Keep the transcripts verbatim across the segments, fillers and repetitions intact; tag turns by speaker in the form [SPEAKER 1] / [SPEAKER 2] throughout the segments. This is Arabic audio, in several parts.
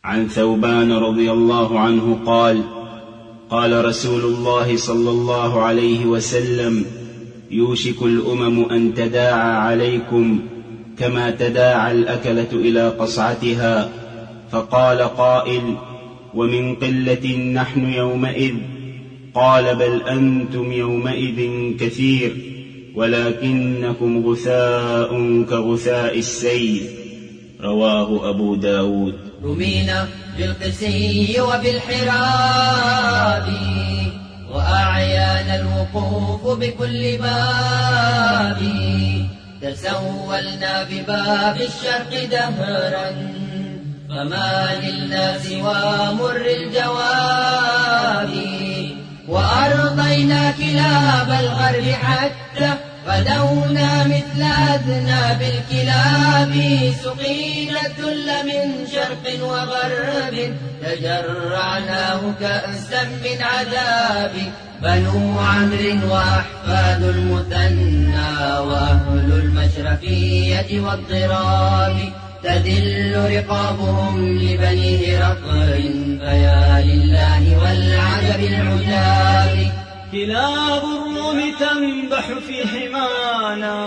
[SPEAKER 1] عن ثوبان رضي الله عنه قال: قال رسول الله صلى الله عليه وسلم: يوشك الأمم أن تداعى عليكم كما تداعى الأكلة إلى قصعتها. فقال قائل: ومن قلة نحن يومئذ؟ قال: بل أنتم يومئذ كثير، ولكنكم غثاء كغثاء السيل. رواه أبو داود.
[SPEAKER 2] رمينا بالقسي وبالحراب، وأعيانا الوقوف بكل باب. تسولنا بباب الشرق دهرا، فما للناس ومر الجواب. وأرضينا كلاب الغرب حتى غدونا مثل أذناب الكلاب. سقينا الذل من شرق وغرب، تجرعناه كأسا من عذاب. بنو عمرو وأحفاد المثنى، وأهل المشرفية والضراب. تذل رقابهم لبني هرقل، فيا لله والعجب العجاب.
[SPEAKER 3] كلاب الروم تنبح في حمانا،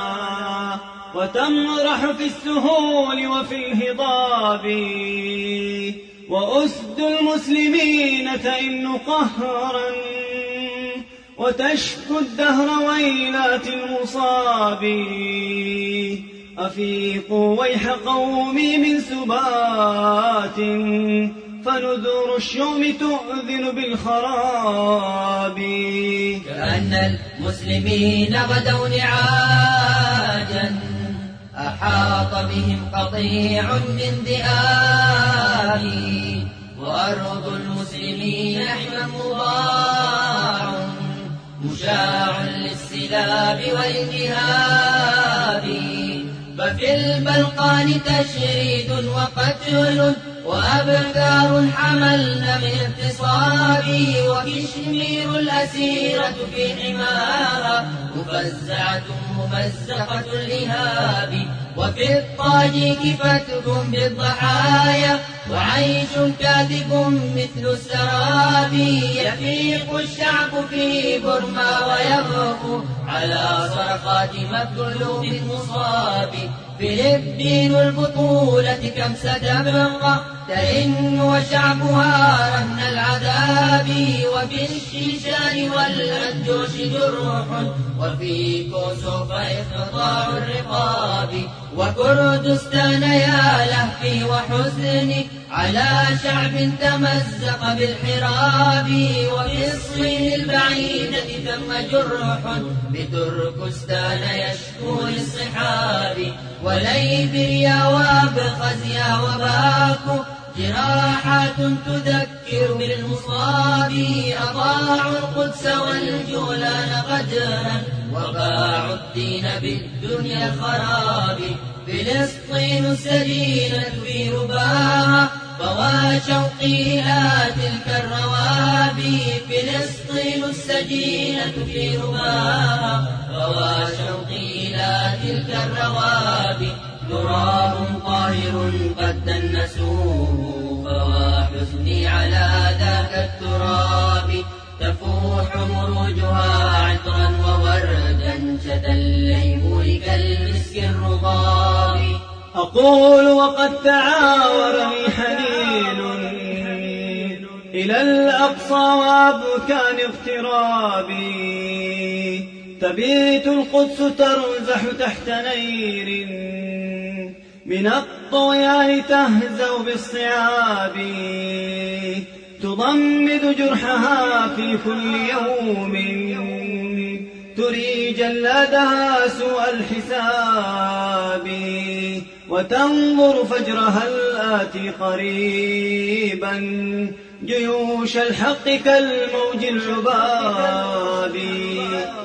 [SPEAKER 3] وتمرح في السهول وفي الهضاب. وأسد المسلمين تئن قهرا، وتشكو الدهر ويلات المصاب. أفيقوا ويح قومي من سبات، فنذور الشوم تؤذن بالخراب.
[SPEAKER 2] كأن المسلمين غدوا نعاجا، أحاط بهم قطيع من ذئاب. وأرض المسلمين حمى مضاع، مشاع للسلاب والانتهاب. ففي البلقان تشريد وقتل، وأبكار حملن من اغتصاب. وكشمير الأسيرة في حماها، مفزعة ممزقة الإهاب. وفي الطاجيك فتك بالضحايا، وعيش كاذب مثل السراب. يفيق الشعب في برما ويغفو على صرخات مكلوب مصاب. فلبين البطولة كم ستبقى تئن وشعبها رهن العذاب. وفي الشيشان والأنجوش جروح، وفي كوسوف إقطاع الرقاب. وكردستان يا لهفي وحزني على شعب تمزق بالحراب. وفي الصين البعيدة ثم جرح، بتركستان يشكو للصحاب. وليبريا وابخزيا وباكو، جراحات تذكر بالمصاب. أضاعوا القدس والجولان غدرا، وباعوا الدين بالدنيا الخراب. فلسطين السجينة في رباها، فوا شوقي إلى تلك الروابي. فلسطين السجينة في رباها، فوا شوقي إلى تلك الروابي. تراب طاهر قد دنسوه، فوا حزني على ذاك التراب. تفوح مروجها عطرا ووردا، شتى الليمون كالمسك الرضاب.
[SPEAKER 3] أقول وقد تعاورني حنين إلى الأقصى وأبكان اغترابي. تبيت القدس ترزح تحت نير، من الطغيان تهزأ بالصعاب. تضمد جرحها في كل يوم، تري جلادها سوء الحساب. وتنظر فجرها الآتي قريبا، جيوش الحق كالموج العباب.